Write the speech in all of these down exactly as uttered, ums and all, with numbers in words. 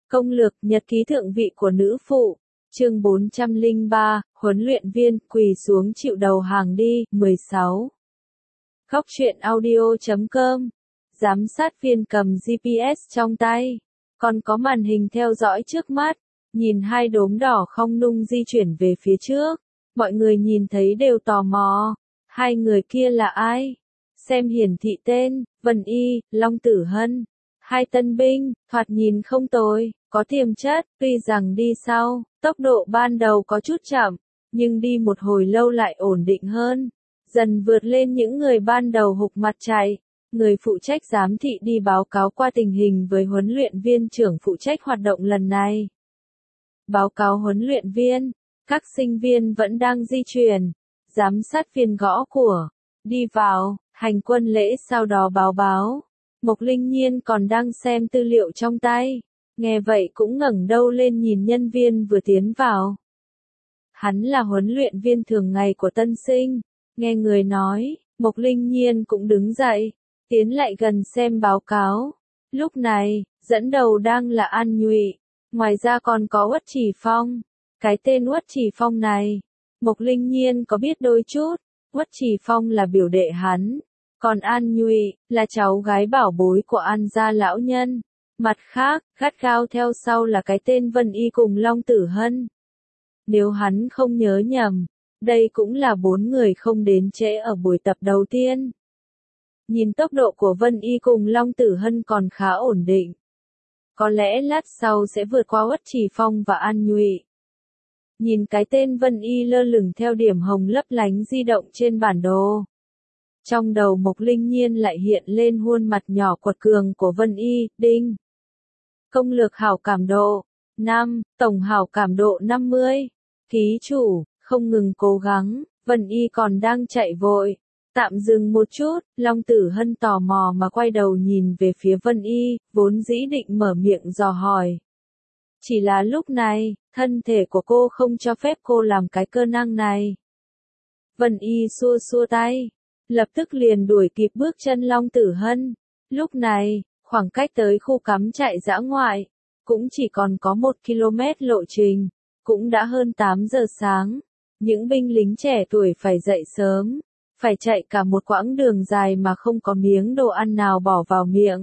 Công lược nhật ký thượng vị của nữ phụ. Chương bốn trăm lẻ ba, huấn luyện viên quỳ xuống chịu đầu hàng đi. mười sáu. Góc truyện audio chấm com. Giám sát viên cầm giê pê ét trong tay, còn có màn hình theo dõi trước mắt, nhìn hai đốm đỏ không nung di chuyển về phía trước. Mọi người nhìn thấy đều tò mò, hai người kia là ai? Xem hiển thị tên, Vân Y, Long Tử Hân. Hai tân binh, thoạt nhìn không tồi, có tiềm chất, tuy rằng đi sau, tốc độ ban đầu có chút chậm, nhưng đi một hồi lâu lại ổn định hơn, dần vượt lên những người ban đầu hục mặt chạy. Người phụ trách giám thị đi báo cáo qua tình hình với huấn luyện viên trưởng phụ trách hoạt động lần này. Báo cáo huấn luyện viên, các sinh viên vẫn đang di chuyển. Giám sát viên gõ cửa, đi vào, hành quân lễ sau đó báo báo. Mộc Linh Nhiên còn đang xem tư liệu trong tay, nghe vậy cũng ngẩng đầu lên nhìn nhân viên vừa tiến vào. Hắn là huấn luyện viên thường ngày của tân sinh, nghe người nói, Mộc Linh Nhiên cũng đứng dậy, tiến lại gần xem báo cáo. Lúc này, dẫn đầu đang là An Nhụy, ngoài ra còn có Uất Chỉ Phong. Cái tên Uất Chỉ Phong này, Mộc Linh Nhiên có biết đôi chút. Uất Chỉ Phong là biểu đệ hắn, còn An Nhụy là cháu gái bảo bối của An gia lão nhân. Mặt khác, gắt gao theo sau là cái tên Vân Y cùng Long Tử Hân. Nếu hắn không nhớ nhầm, đây cũng là bốn người không đến trễ ở buổi tập đầu tiên. Nhìn tốc độ của Vân Y cùng Long Tử Hân còn khá ổn định. Có lẽ lát sau sẽ vượt qua Uất Chỉ Phong và An Nhụy. Nhìn cái tên Vân Y lơ lửng theo điểm hồng lấp lánh di động trên bản đồ. Trong đầu Mộc Linh Nhiên lại hiện lên khuôn mặt nhỏ quật cường của Vân Y, đinh. Công lược hảo cảm độ, năm, tổng hảo cảm độ năm mươi. Ký chủ, không ngừng cố gắng, Vân Y còn đang chạy vội. Tạm dừng một chút, Long Tử Hân tò mò mà quay đầu nhìn về phía Vân Y, vốn dĩ định mở miệng dò hỏi. Chỉ là lúc này, thân thể của cô không cho phép cô làm cái cơ năng này. Vân Y xua xua tay, lập tức liền đuổi kịp bước chân Long Tử Hân. Lúc này, khoảng cách tới khu cắm trại dã ngoại, cũng chỉ còn có một ki lô mét lộ trình, cũng đã hơn tám giờ sáng. Những binh lính trẻ tuổi phải dậy sớm, phải chạy cả một quãng đường dài mà không có miếng đồ ăn nào bỏ vào miệng.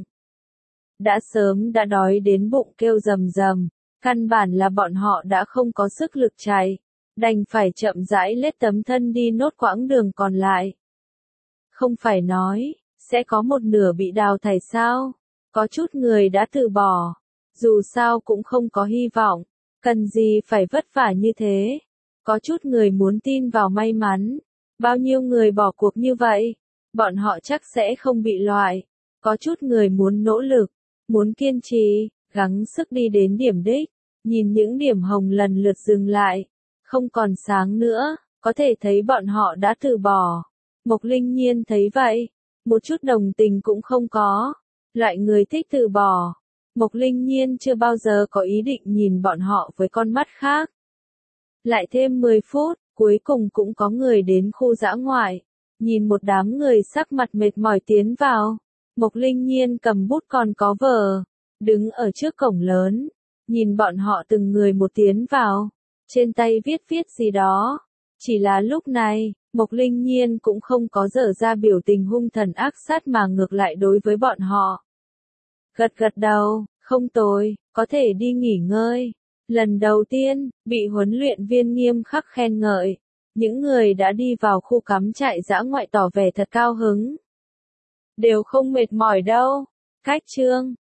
Đã sớm đã đói đến bụng kêu rầm rầm, căn bản là bọn họ đã không có sức lực chạy, đành phải chậm rãi lết tấm thân đi nốt quãng đường còn lại. Không phải nói, sẽ có một nửa bị đào thải sao? Có chút người đã từ bỏ, dù sao cũng không có hy vọng, cần gì phải vất vả như thế. Có chút người muốn tin vào may mắn, bao nhiêu người bỏ cuộc như vậy, bọn họ chắc sẽ không bị loại. Có chút người muốn nỗ lực, muốn kiên trì, gắng sức đi đến điểm đích, nhìn những điểm hồng lần lượt dừng lại, không còn sáng nữa, có thể thấy bọn họ đã từ bỏ. Mộc Linh Nhiên thấy vậy, một chút đồng tình cũng không có. Loại người thích từ bỏ, Mộc Linh Nhiên chưa bao giờ có ý định nhìn bọn họ với con mắt khác. Lại thêm mười phút, cuối cùng cũng có người đến khu dã ngoại, nhìn một đám người sắc mặt mệt mỏi tiến vào. Mộc Linh Nhiên cầm bút còn có vở, đứng ở trước cổng lớn, nhìn bọn họ từng người một tiến vào, trên tay viết viết gì đó. Chỉ là lúc này, Mộc Linh Nhiên cũng không có dở ra biểu tình hung thần ác sát mà ngược lại đối với bọn họ. Gật gật đầu, không tồi, có thể đi nghỉ ngơi. Lần đầu tiên, bị huấn luyện viên nghiêm khắc khen ngợi, những người đã đi vào khu cắm trại dã ngoại tỏ vẻ thật cao hứng. Đều không mệt mỏi đâu. Cách chương